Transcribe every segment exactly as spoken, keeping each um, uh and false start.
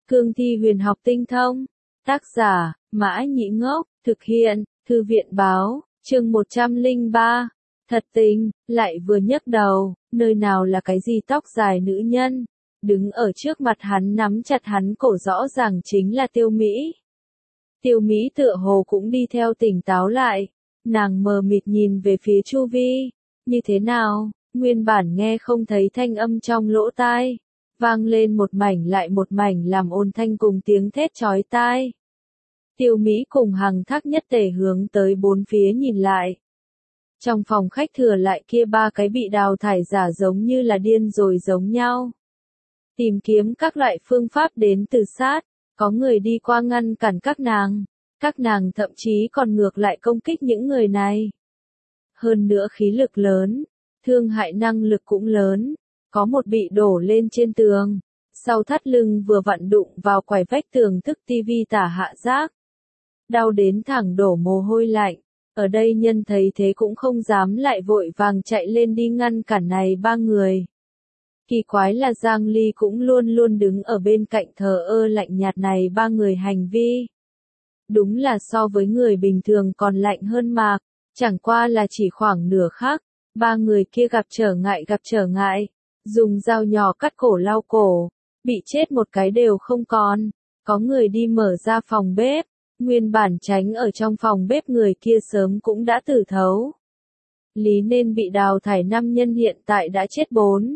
Cương thi huyền học tinh thông. Tác giả, Mã Nhĩ Ngốc, thực hiện, Thư viện báo, chương một trăm lẻ ba. Thật tình, lại vừa nhấc đầu, nơi nào là cái gì tóc dài nữ nhân. Đứng ở trước mặt hắn nắm chặt hắn cổ rõ ràng chính là Tiêu Mỹ. Tiêu Mỹ tựa hồ cũng đi theo tỉnh táo lại. Nàng mờ mịt nhìn về phía chu vi. Như thế nào, nguyên bản nghe không thấy thanh âm trong lỗ tai. Vang lên một mảnh lại một mảnh làm ồn thanh cùng tiếng thét chói tai. Tiêu Mỹ cùng Hằng Thác nhất tề hướng tới bốn phía nhìn lại. Trong phòng khách thừa lại kia ba cái bị đào thải giả giống như là điên rồi giống nhau. Tìm kiếm các loại phương pháp đến từ sát, có người đi qua ngăn cản các nàng, các nàng thậm chí còn ngược lại công kích những người này. Hơn nữa khí lực lớn, thương hại năng lực cũng lớn, có một bị đổ lên trên tường, sau thắt lưng vừa vặn đụng vào quải vách tường thức tivi tả hạ giác. Đau đến thẳng đổ mồ hôi lạnh, ở đây nhân thấy thế cũng không dám lại vội vàng chạy lên đi ngăn cản này ba người. Kỳ quái là Giang Ly cũng luôn luôn đứng ở bên cạnh thờ ơ lạnh nhạt này ba người hành vi. Đúng là so với người bình thường còn lạnh hơn mà, chẳng qua là chỉ khoảng nửa khắc, ba người kia gặp trở ngại gặp trở ngại, dùng dao nhỏ cắt cổ lau cổ, bị chết một cái đều không còn, có người đi mở ra phòng bếp, nguyên bản tránh ở trong phòng bếp người kia sớm cũng đã tử thấu. Lý nên bị đào thải năm nhân hiện tại đã chết bốn.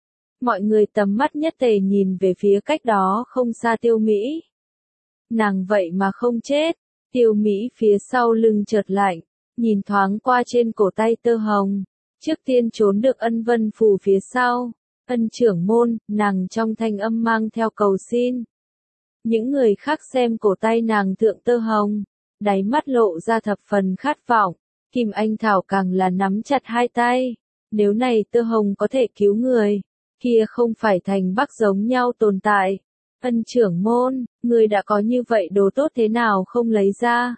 Mọi người tầm mắt nhất tề nhìn về phía cách đó không xa Tiêu Mỹ. Nàng vậy mà không chết, Tiêu Mỹ phía sau lưng chợt lạnh, nhìn thoáng qua trên cổ tay tơ hồng, trước tiên trốn được Ân Vân Phù phía sau, Ân trưởng môn, nàng trong thanh âm mang theo cầu xin. Những người khác xem cổ tay nàng thượng tơ hồng, đáy mắt lộ ra thập phần khát vọng, Kim Anh Thảo càng là nắm chặt hai tay, nếu này tơ hồng có thể cứu người, kia không phải thành Bắc giống nhau tồn tại. Ân trưởng môn, người đã có như vậy đồ tốt thế nào không lấy ra?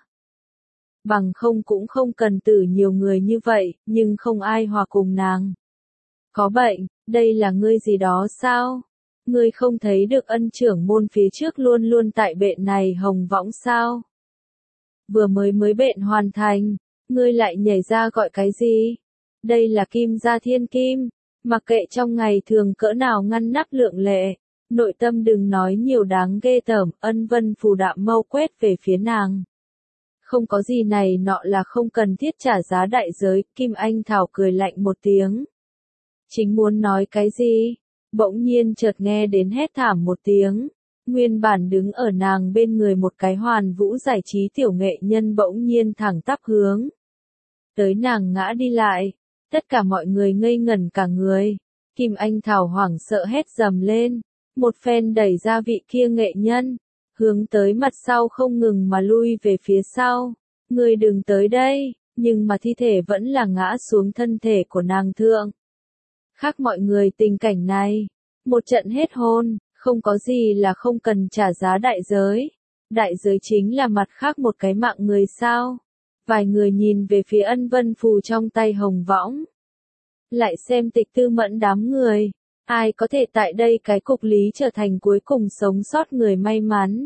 Bằng không cũng không cần tử nhiều người như vậy, nhưng không ai hòa cùng nàng. Có bệnh, đây là ngươi gì đó sao? Ngươi không thấy được Ân trưởng môn phía trước luôn luôn tại bệnh này hồng võng sao? Vừa mới mới bệnh hoàn thành, ngươi lại nhảy ra gọi cái gì? Đây là kim gia thiên kim, mặc kệ trong ngày thường cỡ nào ngăn nắp lượng lệ, nội tâm đừng nói nhiều đáng ghê tởm. Ân Vân Phù đạm mâu quét về phía nàng. Không có gì này nọ là không cần thiết trả giá đại giới. Kim Anh Thảo cười lạnh một tiếng. Chính muốn nói cái gì? Bỗng nhiên chợt nghe đến hét thảm một tiếng. Nguyên bản đứng ở nàng bên người một cái hoàn vũ giải trí tiểu nghệ nhân bỗng nhiên thẳng tắp hướng tới nàng ngã đi lại. Tất cả mọi người ngây ngẩn cả người. Kim Anh Thảo hoảng sợ hét dầm lên. Một phen đẩy ra vị kia nghệ nhân. Hướng tới mặt sau không ngừng mà lui về phía sau. Ngươi đừng tới đây. Nhưng mà thi thể vẫn là ngã xuống thân thể của nàng thượng. Khác mọi người tình cảnh này. Một trận hết hôn. Không có gì là không cần trả giá đại giới. Đại giới chính là mặt khác một cái mạng người sao. Vài người nhìn về phía Ân Vân Phù trong tay hồng võng. Lại xem Tịch Tư Mẫn đám người. Ai có thể tại đây cái cục lý trở thành cuối cùng sống sót người may mắn.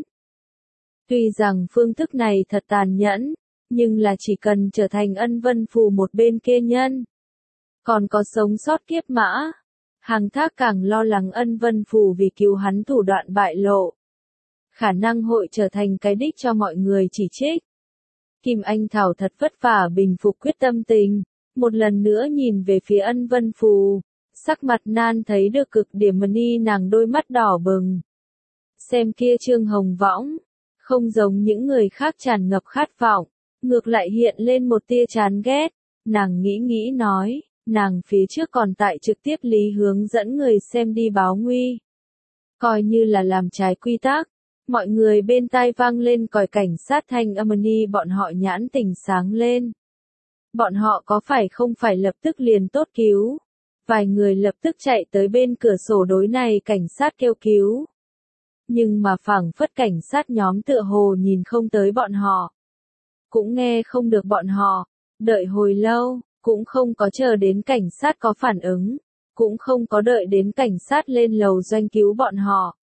Tuy rằng phương thức này thật tàn nhẫn, nhưng là chỉ cần trở thành Ân Vân Phù một bên kia nhân. Còn có sống sót kiếp mã. Hằng Thác càng lo lắng Ân Vân Phù vì cứu hắn thủ đoạn bại lộ. Khả năng hội trở thành cái đích cho mọi người chỉ trích. Kim Anh Thảo thật vất vả bình phục quyết tâm tình, một lần nữa nhìn về phía Ân Vân Phù, sắc mặt nan thấy được cực điểm mà ni nàng đôi mắt đỏ bừng. Xem kia trương hồng võng, không giống những người khác tràn ngập khát vọng, ngược lại hiện lên một tia chán ghét, nàng nghĩ nghĩ nói, nàng phía trước còn tại trực tiếp lý hướng dẫn người xem đi báo nguy. Coi như là làm trái quy tắc. Mọi người bên tai vang lên còi cảnh sát thanh âm ni bọn họ nhãn tỉnh sáng lên. Bọn họ có phải không phải lập tức liền tốt cứu. Vài người lập tức chạy tới bên cửa sổ đối này cảnh sát kêu cứu. Nhưng mà phảng phất cảnh sát nhóm tựa hồ nhìn không tới bọn họ. Cũng nghe không được bọn họ. Đợi hồi lâu, cũng không có chờ đến cảnh sát có phản ứng. Cũng không có đợi đến cảnh sát lên lầu doanh cứu bọn họ.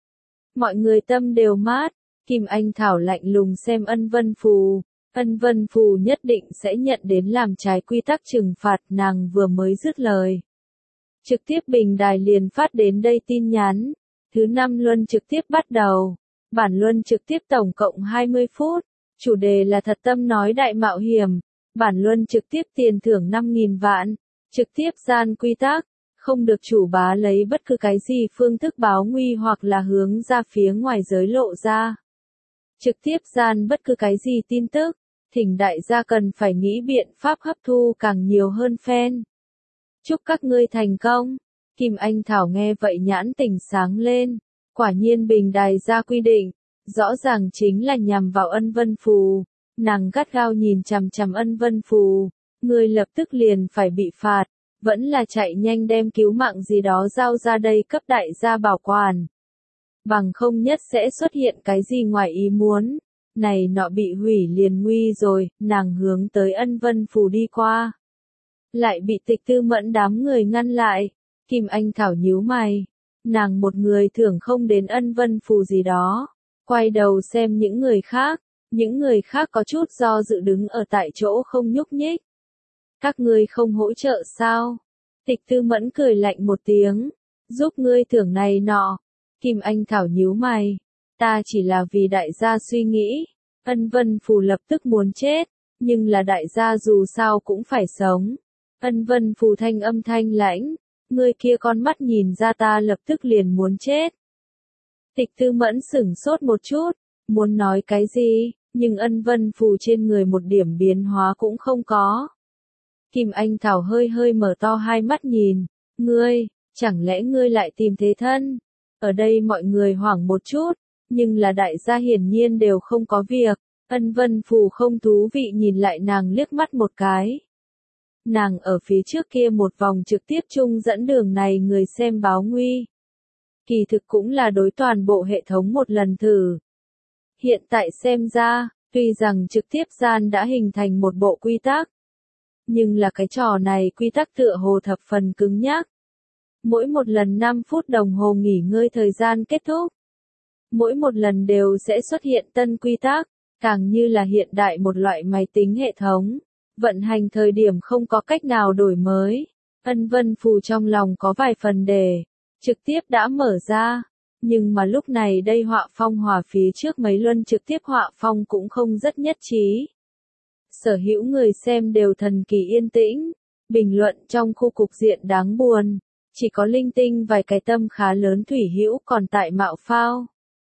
mọi người tâm đều mát. Kim Anh Thảo lạnh lùng xem Ân Vân Phù. Ân Vân Phù nhất định sẽ nhận đến làm trái quy tắc trừng phạt, nàng vừa mới dứt lời. Trực tiếp bình đài liền phát đến đây tin nhắn. Thứ năm luân trực tiếp bắt đầu. Bản luân trực tiếp tổng cộng hai mươi phút. Chủ đề là thật tâm nói đại mạo hiểm. Bản luân trực tiếp tiền thưởng năm nghìn vạn. Trực tiếp gian quy tắc. Không được chủ bá lấy bất cứ cái gì phương thức báo nguy hoặc là hướng ra phía ngoài giới lộ ra. Trực tiếp gian bất cứ cái gì tin tức. Thỉnh đại gia cần phải nghĩ biện pháp hấp thu càng nhiều hơn fan. Chúc các ngươi thành công. Kim Anh Thảo nghe vậy nhãn tỉnh sáng lên. Quả nhiên bình đài ra quy định. Rõ ràng chính là nhằm vào Ân Vân Phù. Nàng gắt gao nhìn chằm chằm Ân Vân Phù. Người lập tức liền phải bị phạt. Vẫn là chạy nhanh đem cứu mạng gì đó giao ra đây cấp đại gia bảo quản. Bằng không nhất sẽ xuất hiện cái gì ngoài ý muốn. Này nọ bị hủy liền nguy rồi, nàng hướng tới Ân Vân Phù đi qua. Lại bị Tịch Tư Mẫn đám người ngăn lại. Kim Anh Thảo nhíu mày. Nàng một người thưởng không đến Ân Vân Phù gì đó. Quay đầu xem những người khác. Những người khác có chút do dự đứng ở tại chỗ không nhúc nhích. Các ngươi không hỗ trợ sao? Tịch Tư Mẫn cười lạnh một tiếng. Giúp ngươi thưởng này nọ. Kim Anh Thảo nhíu mày. Ta chỉ là vì đại gia suy nghĩ. Ân Vân Phù lập tức muốn chết. Nhưng là đại gia dù sao cũng phải sống. Ân Vân Phù thanh âm thanh lãnh. Ngươi kia con mắt nhìn ra ta lập tức liền muốn chết. Tịch Tư Mẫn sửng sốt một chút. Muốn nói cái gì, nhưng Ân Vân Phù trên người một điểm biến hóa cũng không có. Kim Anh Thảo hơi hơi mở to hai mắt nhìn. Ngươi, chẳng lẽ ngươi lại tìm thế thân? Ở đây mọi người hoảng một chút. Nhưng là đại gia hiển nhiên đều không có việc. Ân Vân Phù không thú vị nhìn lại nàng liếc mắt một cái. Nàng ở phía trước kia một vòng trực tiếp chung dẫn đường này người xem báo nguy. Kỳ thực cũng là đối toàn bộ hệ thống một lần thử. Hiện tại xem ra, tuy rằng trực tiếp gian đã hình thành một bộ quy tắc. Nhưng là cái trò này quy tắc tựa hồ thập phần cứng nhắc. Mỗi một lần năm phút đồng hồ nghỉ ngơi thời gian kết thúc. Mỗi một lần đều sẽ xuất hiện tân quy tắc, càng như là hiện đại một loại máy tính hệ thống. Vận hành thời điểm không có cách nào đổi mới. Ân Vân Phù trong lòng có vài phần đề. Trực tiếp đã mở ra. Nhưng mà lúc này đây họa phong hòa phía trước mấy luân trực tiếp họa phong cũng không rất nhất trí. Sở hữu người xem đều thần kỳ yên tĩnh. Bình luận trong khu cục diện đáng buồn. Chỉ có linh tinh vài cái tâm khá lớn thủy hữu còn tại mạo phao.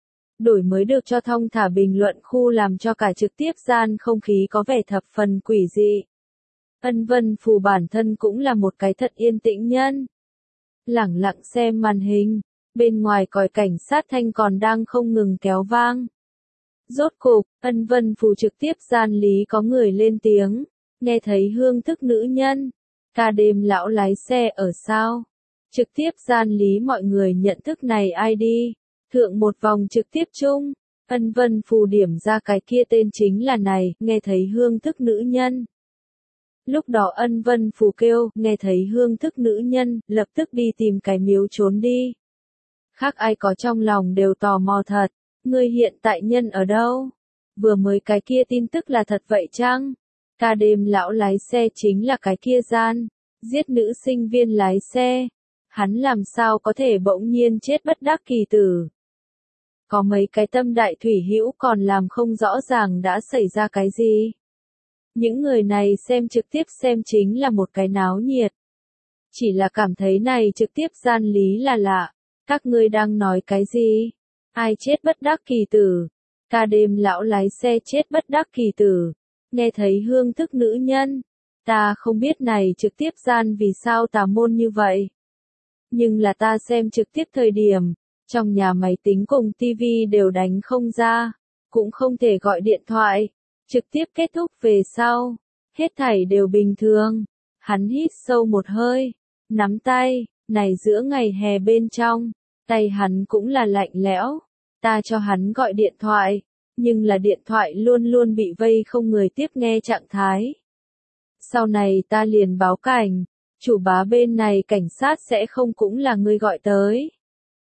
Đổi mới được cho thong thả bình luận khu làm cho cả trực tiếp gian không khí có vẻ thập phần quỷ dị. Ân Vân Phù bản thân cũng là một cái thật yên tĩnh nhân. Lẳng lặng xem màn hình, bên ngoài còi cảnh sát thanh còn đang không ngừng kéo vang. Rốt cục, Ân Vân Phù trực tiếp gian lý có người lên tiếng, nghe thấy hương thức nữ nhân. Ca đêm lão lái xe ở sao? Trực tiếp gian lý mọi người nhận thức này ai đi? Thượng một vòng trực tiếp chung, Ân Vân Phù điểm ra cái kia tên chính là này, nghe thấy hương thức nữ nhân. Lúc đó Ân Vân Phù kêu, nghe thấy hương thức nữ nhân, lập tức đi tìm cái miếu trốn đi. Khác ai có trong lòng đều tò mò thật, ngươi hiện tại nhân ở đâu? Vừa mới cái kia tin tức là thật vậy chăng? Ca đêm lão lái xe chính là cái kia gian, giết nữ sinh viên lái xe. Hắn làm sao có thể bỗng nhiên chết bất đắc kỳ tử? Có mấy cái tâm đại thủy hữu còn làm không rõ ràng đã xảy ra cái gì. Những người này xem trực tiếp xem chính là một cái náo nhiệt. Chỉ là cảm thấy này trực tiếp gian lý là lạ. Các ngươi đang nói cái gì? Ai chết bất đắc kỳ tử? Ca đêm lão lái xe chết bất đắc kỳ tử. Nghe thấy hương thức nữ nhân. Ta không biết này trực tiếp gian vì sao tà môn như vậy. Nhưng là ta xem trực tiếp thời điểm. Trong nhà máy tính cùng tivi đều đánh không ra. Cũng không thể gọi điện thoại. Trực tiếp kết thúc về sau. Hết thảy đều bình thường. Hắn hít sâu một hơi. Nắm tay. Này giữa ngày hè bên trong. Tay hắn cũng là lạnh lẽo. Ta cho hắn gọi điện thoại. Nhưng là điện thoại luôn luôn bị vây không người tiếp nghe trạng thái. Sau này ta liền báo cảnh. Chủ bá bên này cảnh sát sẽ không cũng là người gọi tới.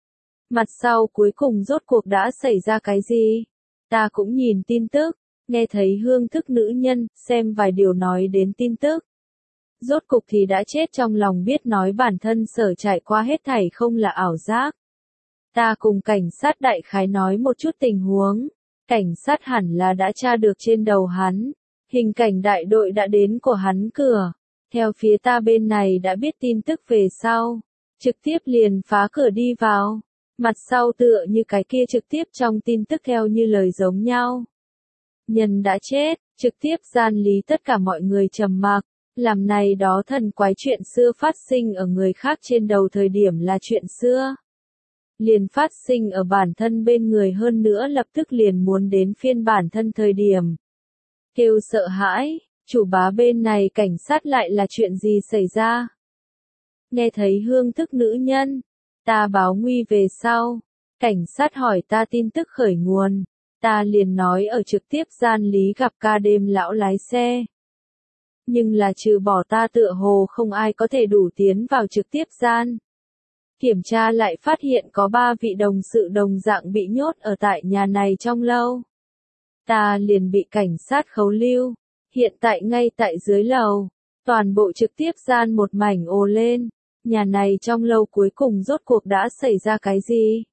Mặt sau cuối cùng rốt cuộc đã xảy ra cái gì? Ta cũng nhìn tin tức, nghe thấy hương thức nữ nhân, xem vài điều nói đến tin tức. Rốt cục thì đã chết trong lòng biết nói bản thân sở trải qua hết thảy không là ảo giác. Ta cùng cảnh sát đại khái nói một chút tình huống. Cảnh sát hẳn là đã tra được trên đầu hắn. Hình cảnh đại đội đã đến của hắn cửa. Theo phía ta bên này đã biết tin tức về sau. Trực tiếp liền phá cửa đi vào. Mặt sau tựa như cái kia trực tiếp trong tin tức theo như lời giống nhau. Nhân đã chết, trực tiếp gian lý tất cả mọi người trầm mặc. Làm này đó thần quái chuyện xưa phát sinh ở người khác trên đầu thời điểm là chuyện xưa. Liền phát sinh ở bản thân bên người hơn nữa lập tức liền muốn đến phiên bản thân thời điểm. Kêu sợ hãi, chủ bá bên này cảnh sát lại là chuyện gì xảy ra? Nghe thấy hương thức nữ nhân, ta báo nguy về sau. Cảnh sát hỏi ta tin tức khởi nguồn, ta liền nói ở trực tiếp gian lý gặp ca đêm lão lái xe. Nhưng là trừ bỏ ta tựa hồ không ai có thể đủ tiến vào trực tiếp gian. Kiểm tra lại phát hiện có ba vị đồng sự đồng dạng bị nhốt ở tại nhà này trong lâu. Ta liền bị cảnh sát khấu lưu, hiện tại ngay tại dưới lầu, toàn bộ trực tiếp gian một mảnh ồ lên, nhà này trong lâu cuối cùng rốt cuộc đã xảy ra cái gì?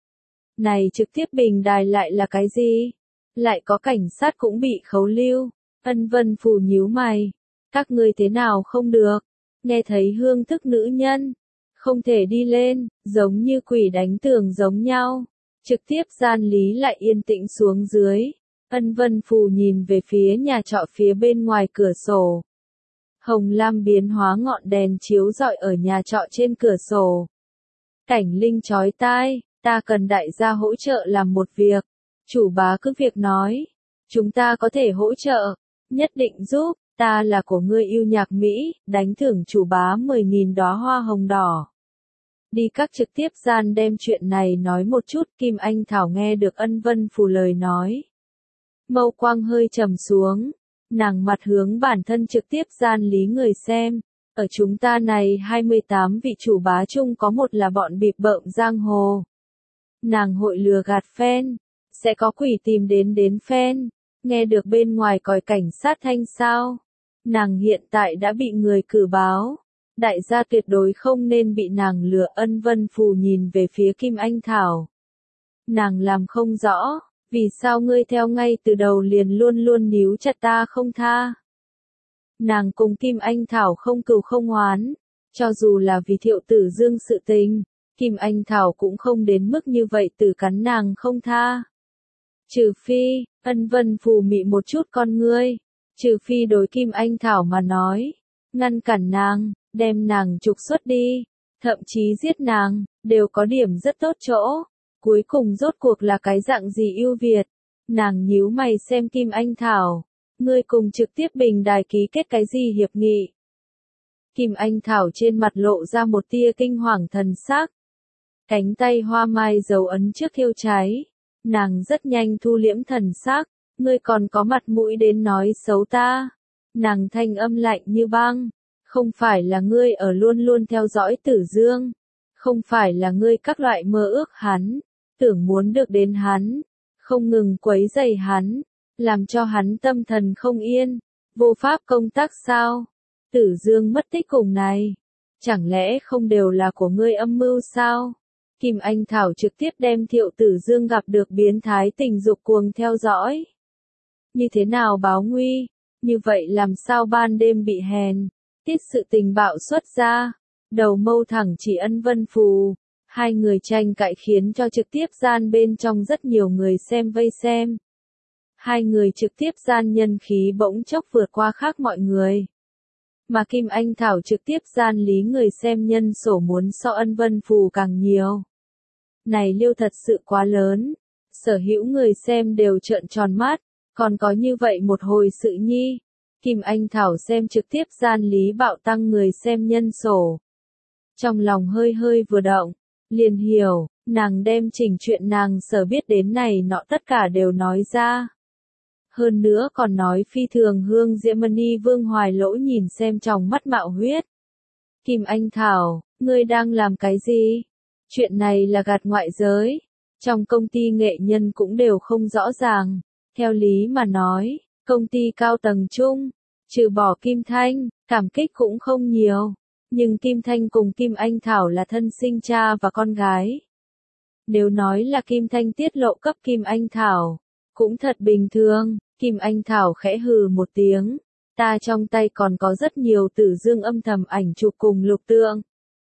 Này trực tiếp bình đài lại là cái gì? Lại có cảnh sát cũng bị khấu lưu, Ân Vân Phù nhíu mày, các ngươi thế nào không được? Nghe thấy hương thức nữ nhân, không thể đi lên, giống như quỷ đánh tường giống nhau. Trực tiếp gian lý lại yên tĩnh xuống dưới. Ân Vân Phù nhìn về phía nhà trọ phía bên ngoài cửa sổ. Hồng lam biến hóa ngọn đèn chiếu rọi ở nhà trọ trên cửa sổ. Cảnh linh chói tai, ta cần đại gia hỗ trợ làm một việc. Chủ bá cứ việc nói, chúng ta có thể hỗ trợ, nhất định giúp, ta là của ngươi yêu nhạc Mỹ, đánh thưởng chủ bá mười nghìn đóa hoa hồng đỏ. Đi các trực tiếp gian đem chuyện này nói một chút. Kim Anh Thảo nghe được Ân Vân Phù lời nói. Mâu quang hơi trầm xuống, nàng mặt hướng bản thân trực tiếp gian lý người xem. Ở chúng ta này hai mươi tám vị chủ bá chung có một là bọn bịp bợm giang hồ. Nàng hội lừa gạt phen, sẽ có quỷ tìm đến đến phen, nghe được bên ngoài còi cảnh sát thanh sao. Nàng hiện tại đã bị người cử báo. Đại gia tuyệt đối không nên bị nàng lừa. Ân Vân Phù nhìn về phía Kim Anh Thảo. Nàng làm không rõ, vì sao ngươi theo ngay từ đầu liền luôn luôn níu chặt ta không tha. Nàng cùng Kim Anh Thảo không cừu không oán, cho dù là vì Thiệu Tử Dương sự tình, Kim Anh Thảo cũng không đến mức như vậy tử cắn nàng không tha. Trừ phi, Ân Vân Phù mị một chút con ngươi, trừ phi đối Kim Anh Thảo mà nói, ngăn cản nàng, đem nàng trục xuất đi, thậm chí giết nàng, đều có điểm rất tốt chỗ. Cuối cùng rốt cuộc là cái dạng gì ưu việt? Nàng nhíu mày xem Kim Anh Thảo, ngươi cùng trực tiếp bình đài ký kết cái gì hiệp nghị? Kim Anh Thảo trên mặt lộ ra một tia kinh hoàng thần sắc. Cánh tay hoa mai dấu ấn trước khiêu trái, nàng rất nhanh thu liễm thần sắc, ngươi còn có mặt mũi đến nói xấu ta. Nàng thanh âm lạnh như băng. Không phải là ngươi ở luôn luôn theo dõi Tử Dương, không phải là ngươi các loại mơ ước hắn, tưởng muốn được đến hắn, không ngừng quấy rầy hắn, làm cho hắn tâm thần không yên, vô pháp công tác sao? Tử Dương mất tích cùng này, chẳng lẽ không đều là của ngươi âm mưu sao? Kim Anh Thảo trực tiếp đem Thiệu Tử Dương gặp được biến thái tình dục cuồng theo dõi. Như thế nào báo nguy? Như vậy làm sao ban đêm bị hèn? Tiết sự tình bạo xuất ra, đầu mâu thẳng chỉ Ân Vân Phù, hai người tranh cãi khiến cho trực tiếp gian bên trong rất nhiều người xem vây xem. Hai người trực tiếp gian nhân khí bỗng chốc vượt qua khác mọi người. Mà Kim Anh Thảo trực tiếp gian lý người xem nhân sổ muốn so Ân Vân Phù càng nhiều. Này liêu thật sự quá lớn, sở hữu người xem đều trợn tròn mắt, còn có như vậy một hồi sự nhi. Kim Anh Thảo xem trực tiếp gian lý bạo tăng người xem nhân sổ. Trong lòng hơi hơi vừa động, liền hiểu, nàng đem chỉnh chuyện nàng sở biết đến này nọ tất cả đều nói ra. Hơn nữa còn nói phi thường hương diễm mani Vương Hoài Lỗ nhìn xem trong mắt mạo huyết. Kim Anh Thảo, ngươi đang làm cái gì? Chuyện này là gạt ngoại giới. Trong công ty nghệ nhân cũng đều không rõ ràng. Theo lý mà nói, công ty cao tầng chung, trừ bỏ Kim Thanh, cảm kích cũng không nhiều. Nhưng Kim Thanh cùng Kim Anh Thảo là thân sinh cha và con gái. Nếu nói là Kim Thanh tiết lộ cấp Kim Anh Thảo, cũng thật bình thường. Kim Anh Thảo khẽ hừ một tiếng. Ta trong tay còn có rất nhiều Tử Dương âm thầm ảnh chụp cùng Lục Tượng.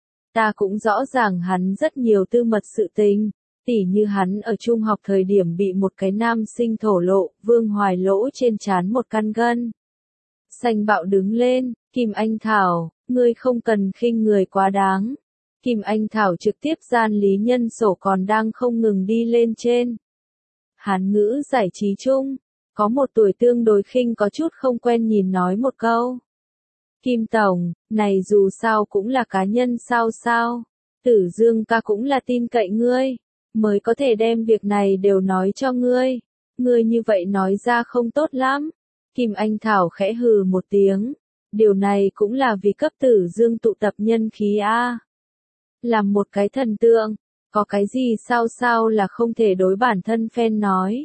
Ta cũng rõ ràng hắn rất nhiều tư mật sự tình. Tỉ như hắn ở trung học thời điểm bị một cái nam sinh thổ lộ, Vương Hoài lỗ trên trán một căn gân. Xanh bạo đứng lên, Kim Anh Thảo, ngươi không cần khinh người quá đáng. Kim Anh Thảo trực tiếp gian lý nhân sổ còn đang không ngừng đi lên trên. Hán ngữ giải trí chung, có một tuổi tương đối khinh có chút không quen nhìn nói một câu. Kim Tổng, này dù sao cũng là cá nhân sao sao, Tử Dương ca cũng là tin cậy ngươi, mới có thể đem việc này đều nói cho ngươi. Ngươi như vậy nói ra không tốt lắm. Kim Anh Thảo khẽ hừ một tiếng. Điều này cũng là vì cấp Tử Dương tụ tập nhân khí a. Làm một cái thần tượng, có cái gì sao sao là không thể đối bản thân fan nói.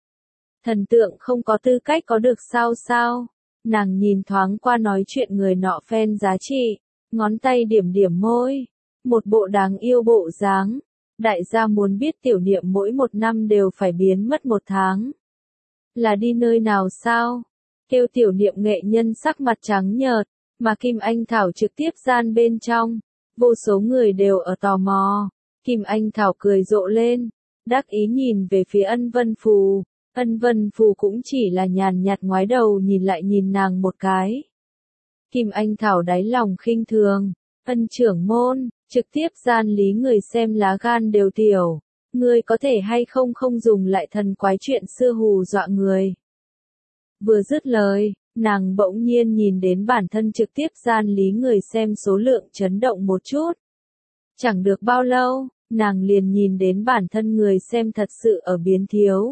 Thần tượng không có tư cách có được sao sao. Nàng nhìn thoáng qua nói chuyện người nọ fan giá trị, ngón tay điểm điểm môi, một bộ đáng yêu bộ dáng. Đại gia muốn biết tiểu niệm mỗi một năm đều phải biến mất một tháng. Là đi nơi nào sao? Kêu tiểu niệm nghệ nhân sắc mặt trắng nhợt, mà Kim Anh Thảo trực tiếp gian bên trong. Vô số người đều ở tò mò. Kim Anh Thảo cười rộ lên, đắc ý nhìn về phía Ân Vân Phù. Ân Vân Phù cũng chỉ là nhàn nhạt ngoái đầu nhìn lại nhìn nàng một cái. Kim Anh Thảo đáy lòng khinh thường. Ân trưởng môn, trực tiếp gian lý người xem lá gan đều tiểu. Ngươi có thể hay không không dùng lại thần quái chuyện xưa hù dọa người. Vừa dứt lời, nàng bỗng nhiên nhìn đến bản thân trực tiếp gian lý người xem số lượng chấn động một chút. Chẳng được bao lâu, nàng liền nhìn đến bản thân người xem thật sự ở biến thiếu.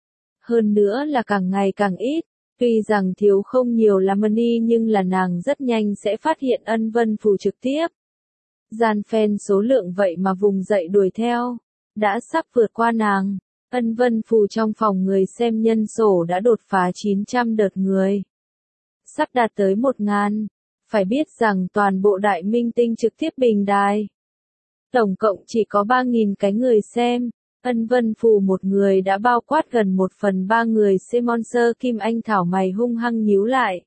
Hơn nữa là càng ngày càng ít, tuy rằng thiếu không nhiều lắm money nhưng là nàng rất nhanh sẽ phát hiện Ân Vân Phù trực tiếp. Gian fan số lượng vậy mà vùng dậy đuổi theo, đã sắp vượt qua nàng. Ân Vân Phù trong phòng người xem nhân sổ đã đột phá chín trăm đợt người. Sắp đạt tới một ngàn. Phải biết rằng toàn bộ đại minh tinh trực tiếp bình đài. Tổng cộng chỉ có ba nghìn cái người xem. Ân Vân Phù một người đã bao quát gần một phần ba người xem monster. Kim Anh Thảo mày hung hăng nhíu lại.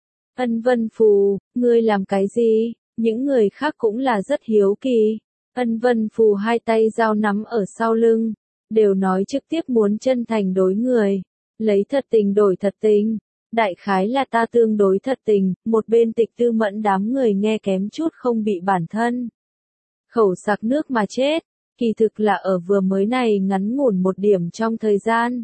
Ân Vân Phù, ngươi làm cái gì? Những người khác cũng là rất hiếu kỳ. Ân Vân Phù hai tay dao nắm ở sau lưng. Đều nói trực tiếp muốn chân thành đối người. Lấy thật tình đổi thật tình. Đại khái là ta tương đối thật tình. Một bên Tịch Tư Mẫn đám người nghe kém chút không bị bản thân khẩu sặc nước mà chết. Kỳ thực là ở vừa mới này ngắn ngủn một điểm trong thời gian.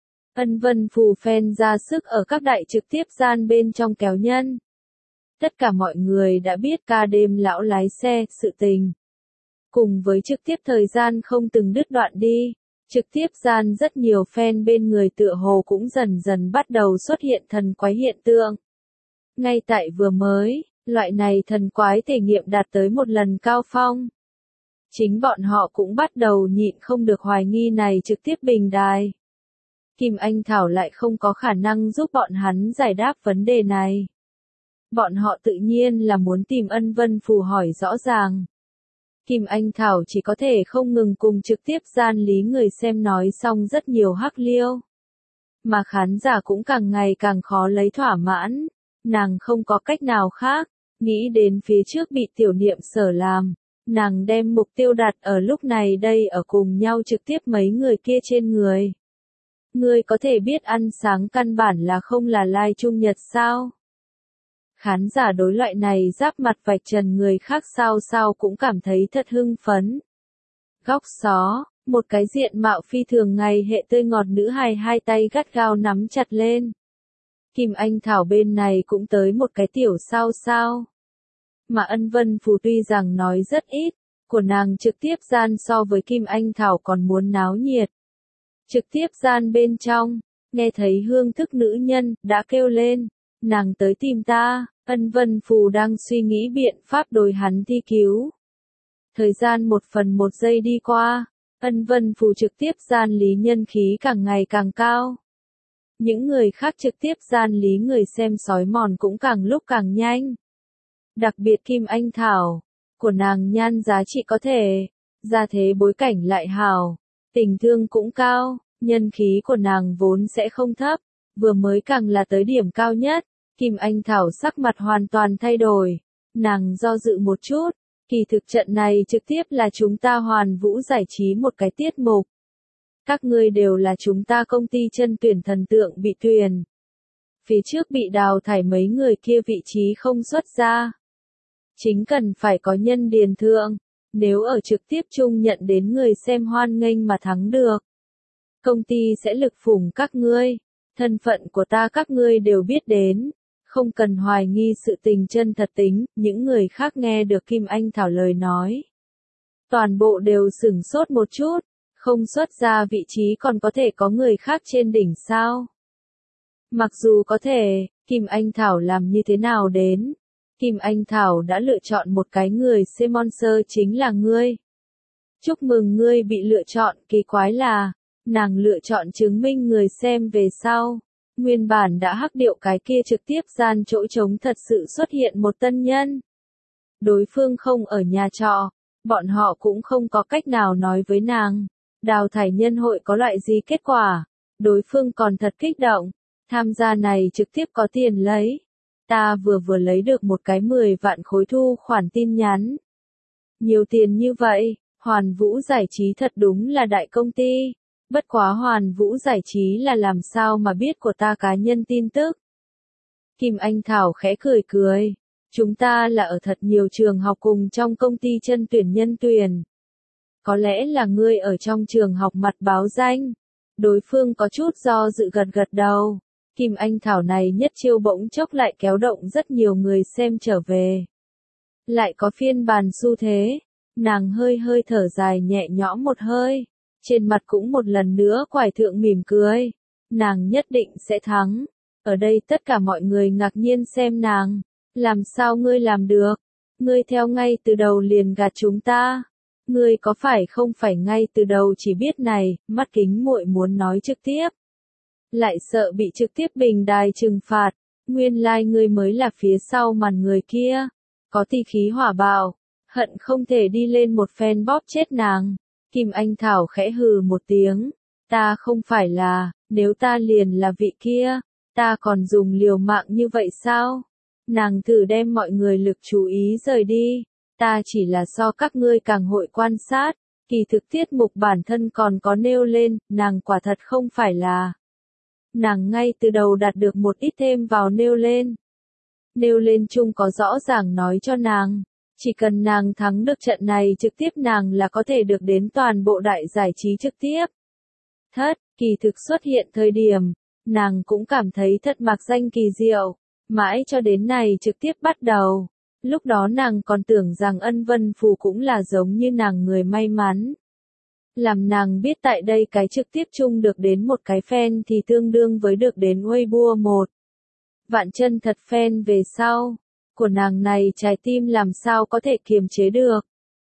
Ân Vân Phù fan ra sức ở các đại trực tiếp gian bên trong kéo nhân. Tất cả mọi người đã biết ca đêm lão lái xe, sự tình. Cùng với trực tiếp thời gian không từng đứt đoạn đi, trực tiếp gian rất nhiều fan bên người tựa hồ cũng dần dần bắt đầu xuất hiện thần quái hiện tượng. Ngay tại vừa mới, loại này thần quái thể nghiệm đạt tới một lần cao phong. Chính bọn họ cũng bắt đầu nhịn không được hoài nghi này trực tiếp bình đài. Kim Anh Thảo lại không có khả năng giúp bọn hắn giải đáp vấn đề này. Bọn họ tự nhiên là muốn tìm Ân Vân Phù hỏi rõ ràng. Kim Anh Thảo chỉ có thể không ngừng cùng trực tiếp gian lý người xem nói xong rất nhiều hắc liêu. Mà khán giả cũng càng ngày càng khó lấy thỏa mãn. Nàng không có cách nào khác, nghĩ đến phía trước bị tiểu niệm sở làm. Nàng đem mục tiêu đặt ở lúc này đây ở cùng nhau trực tiếp mấy người kia trên người. Ngươi có thể biết ăn sáng căn bản là không là lai trung nhật sao? Khán giả đối loại này giáp mặt vạch trần người khác sao sao cũng cảm thấy thật hưng phấn. Góc xó, một cái diện mạo phi thường ngày hệ tươi ngọt nữ hài hai tay gắt gao nắm chặt lên. Kim Anh Thảo bên này cũng tới một cái tiểu sao sao. Mà Ân Vân Phù tuy rằng nói rất ít, của nàng trực tiếp gian so với Kim Anh Thảo còn muốn náo nhiệt. Trực tiếp gian bên trong, nghe thấy hương thức nữ nhân, đã kêu lên, nàng tới tìm ta. Ân Vân Phù đang suy nghĩ biện pháp đối hắn thi cứu. Thời gian một phần một giây đi qua, Ân Vân Phù trực tiếp gian lý nhân khí càng ngày càng cao. Những người khác trực tiếp gian lý người xem sói mòn cũng càng lúc càng nhanh. Đặc biệt Kim Anh Thảo, của nàng nhan giá trị có thể, gia thế bối cảnh lại hào, tình thương cũng cao, nhân khí của nàng vốn sẽ không thấp, vừa mới càng là tới điểm cao nhất. Kim Anh Thảo sắc mặt hoàn toàn thay đổi, nàng do dự một chút, kỳ thực trận này trực tiếp là chúng ta Hoàn Vũ giải trí một cái tiết mục. Các ngươi đều là chúng ta công ty chân tuyển thần tượng bị tuyển. Phía trước bị đào thải mấy người kia vị trí không xuất ra. Chính cần phải có nhân điền thượng, nếu ở trực tiếp chung nhận đến người xem hoan nghênh mà thắng được. Công ty sẽ lực phủng các ngươi, thân phận của ta các ngươi đều biết đến, không cần hoài nghi sự tình chân thật tính. Những người khác nghe được Kim Anh Thảo lời nói. Toàn bộ đều sửng sốt một chút, không xuất ra vị trí còn có thể có người khác trên đỉnh sao. Mặc dù có thể, Kim Anh Thảo làm như thế nào đến? Kim Anh Thảo đã lựa chọn một cái người sponsor chính là ngươi. Chúc mừng ngươi bị lựa chọn, kỳ quái là, nàng lựa chọn chứng minh người xem về sau. Nguyên bản đã hắc điệu cái kia trực tiếp gian chỗ trống thật sự xuất hiện một tân nhân. Đối phương không ở nhà trọ, bọn họ cũng không có cách nào nói với nàng. Đào thải nhân hội có loại gì kết quả? Đối phương còn thật kích động, tham gia này trực tiếp có tiền lấy. Ta vừa vừa lấy được một cái mười vạn khối thu khoản tin nhắn. Nhiều tiền như vậy, Hoàn Vũ giải trí thật đúng là đại công ty. Bất quá Hoàn Vũ giải trí là làm sao mà biết của ta cá nhân tin tức. Kim Anh Thảo khẽ cười cười. Chúng ta là ở thật nhiều trường học cùng trong công ty chân tuyển nhân tuyển. Có lẽ là ngươi ở trong trường học mặt báo danh. Đối phương có chút do dự gật gật đầu. Kim Anh Thảo này nhất chiêu bỗng chốc lại kéo động rất nhiều người xem trở về. Lại có phiên bản xu thế. Nàng hơi hơi thở dài nhẹ nhõm một hơi. Trên mặt cũng một lần nữa quải thượng mỉm cười. Nàng nhất định sẽ thắng. Ở đây tất cả mọi người ngạc nhiên xem nàng. Làm sao ngươi làm được? Ngươi theo ngay từ đầu liền gạt chúng ta. Ngươi có phải không phải ngay từ đầu chỉ biết này, mắt kính muội muốn nói trực tiếp. Lại sợ bị trực tiếp bình đài trừng phạt. Nguyên lai like ngươi mới là phía sau màn người kia. Có tỷ khí hỏa bạo. Hận không thể đi lên một phen bóp chết nàng. Kim Anh Thảo khẽ hừ một tiếng. Ta không phải là, nếu ta liền là vị kia, ta còn dùng liều mạng như vậy sao? Nàng thử đem mọi người lực chú ý rời đi. Ta chỉ là so các ngươi càng hội quan sát. Kỳ thực tiết mục bản thân còn có nêu lên, nàng quả thật không phải là. Nàng ngay từ đầu đạt được một ít thêm vào nêu lên. Nêu lên chung có rõ ràng nói cho nàng. Chỉ cần nàng thắng được trận này trực tiếp nàng là có thể được đến toàn bộ đại giải trí trực tiếp. Thất, kỳ thực xuất hiện thời điểm, nàng cũng cảm thấy thật mạc danh kỳ diệu, mãi cho đến này trực tiếp bắt đầu. Lúc đó nàng còn tưởng rằng Ân Vân Phù cũng là giống như nàng người may mắn. Làm nàng biết tại đây cái trực tiếp chung được đến một cái fan thì tương đương với được đến Weibo một. Vạn chân thật fan về sau. Của nàng này trái tim làm sao có thể kiềm chế được.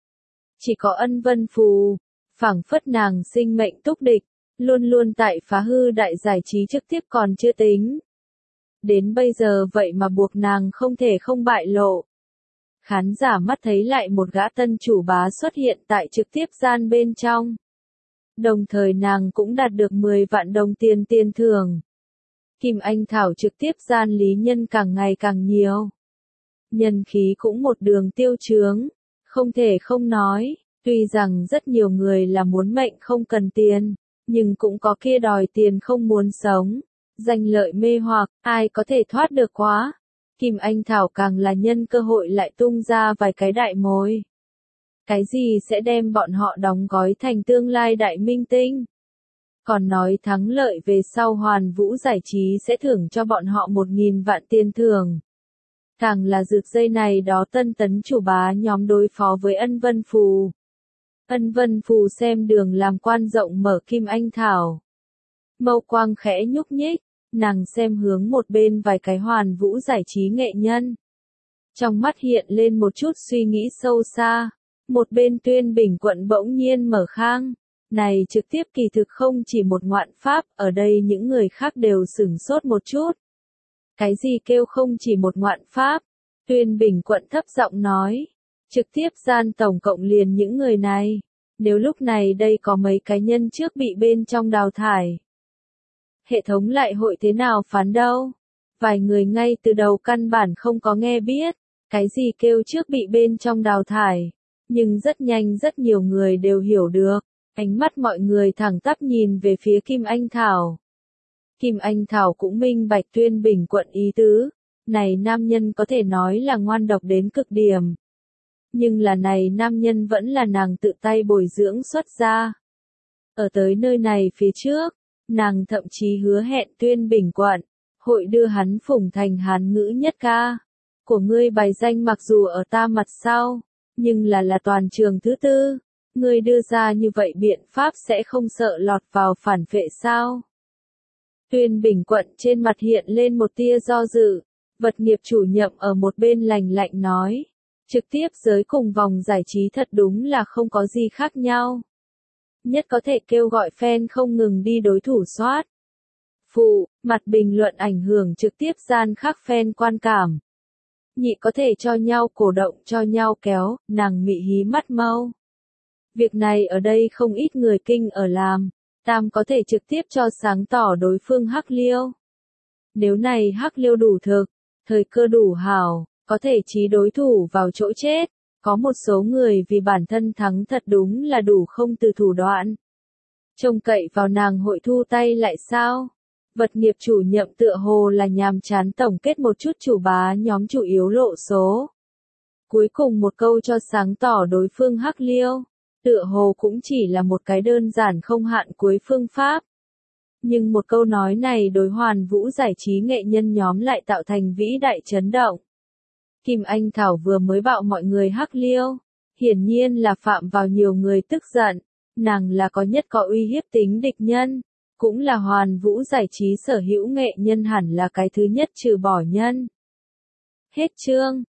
Chỉ có Ân Vân Phù, phảng phất nàng sinh mệnh túc địch, luôn luôn tại phá hư đại giải trí trực tiếp còn chưa tính. Đến bây giờ vậy mà buộc nàng không thể không bại lộ. Khán giả mắt thấy lại một gã tân chủ bá xuất hiện tại trực tiếp gian bên trong. Đồng thời nàng cũng đạt được mười vạn đồng tiền tiền thưởng. Kim Anh Thảo trực tiếp gian lý nhân càng ngày càng nhiều. Nhân khí cũng một đường tiêu chướng, không thể không nói, tuy rằng rất nhiều người là muốn mệnh không cần tiền, nhưng cũng có kia đòi tiền không muốn sống, danh lợi mê hoặc, ai có thể thoát được quá. Kim Anh Thảo càng là nhân cơ hội lại tung ra vài cái đại mối. Cái gì sẽ đem bọn họ đóng gói thành tương lai đại minh tinh? Còn nói thắng lợi về sau Hoàn Vũ giải trí sẽ thưởng cho bọn họ một nghìn vạn tiền thưởng. Càng là rực dây này đó tân tấn chủ bá nhóm đối phó với Ân Vân Phù. Ân Vân Phù xem đường làm quan rộng mở Kim Anh Thảo. Mâu quang khẽ nhúc nhích, nàng xem hướng một bên vài cái Hoàn Vũ giải trí nghệ nhân. Trong mắt hiện lên một chút suy nghĩ sâu xa. Một bên Tuyên Bình quận bỗng nhiên mở khang. Này trực tiếp kỳ thực không chỉ một ngoạn pháp, ở đây những người khác đều sửng sốt một chút. Cái gì kêu không chỉ một ngoạn pháp? Tuyên Bình quận thấp giọng nói. Trực tiếp gian tổng cộng liền những người này. Nếu lúc này đây có mấy cá nhân trước bị bên trong đào thải. Hệ thống lại hội thế nào phán đâu? Vài người ngay từ đầu căn bản không có nghe biết. Cái gì kêu trước bị bên trong đào thải. Nhưng rất nhanh rất nhiều người đều hiểu được. Ánh mắt mọi người thẳng tắp nhìn về phía Kim Anh Thảo. Kim Anh Thảo cũng minh bạch Tuyên Bình quận ý tứ. Này nam nhân có thể nói là ngoan độc đến cực điểm. Nhưng là này nam nhân vẫn là nàng tự tay bồi dưỡng xuất ra. Ở tới nơi này phía trước, nàng thậm chí hứa hẹn Tuyên Bình quận, hội đưa hắn phủng thành hán ngữ nhất ca. Của ngươi bài danh mặc dù ở ta mặt sau, nhưng là là toàn trường thứ tư. Ngươi đưa ra như vậy biện pháp sẽ không sợ lọt vào phản vệ sao? Tuyên Bình quận trên mặt hiện lên một tia do dự. Vật nghiệp chủ nhiệm ở một bên lành lạnh nói. Trực tiếp giới cùng vòng giải trí thật đúng là không có gì khác nhau. Nhất có thể kêu gọi fan không ngừng đi đối thủ soát. Phụ, mặt bình luận ảnh hưởng trực tiếp gian khác fan quan cảm. Nhị có thể cho nhau cổ động cho nhau kéo, nàng mị hí mắt mau. Việc này ở đây không ít người kinh ở làm. Tam có thể trực tiếp cho sáng tỏ đối phương hắc liêu. Nếu này hắc liêu đủ thực, thời cơ đủ hảo, có thể trí đối thủ vào chỗ chết. Có một số người vì bản thân thắng thật đúng là đủ không từ thủ đoạn. Trông cậy vào nàng hội thu tay lại sao? Vật nghiệp chủ nhiệm tựa hồ là nhàm chán tổng kết một chút chủ bá nhóm chủ yếu lộ số. Cuối cùng một câu cho sáng tỏ đối phương hắc liêu. Tựa hồ cũng chỉ là một cái đơn giản không hạn cuối phương pháp. Nhưng một câu nói này đối Hoàn Vũ giải trí nghệ nhân nhóm lại tạo thành vĩ đại chấn động. Kim Anh Thảo vừa mới bạo mọi người hắc liêu. Hiển nhiên là phạm vào nhiều người tức giận. Nàng là có nhất có uy hiếp tính địch nhân. Cũng là Hoàn Vũ giải trí sở hữu nghệ nhân hẳn là cái thứ nhất trừ bỏ nhân. Hết chương.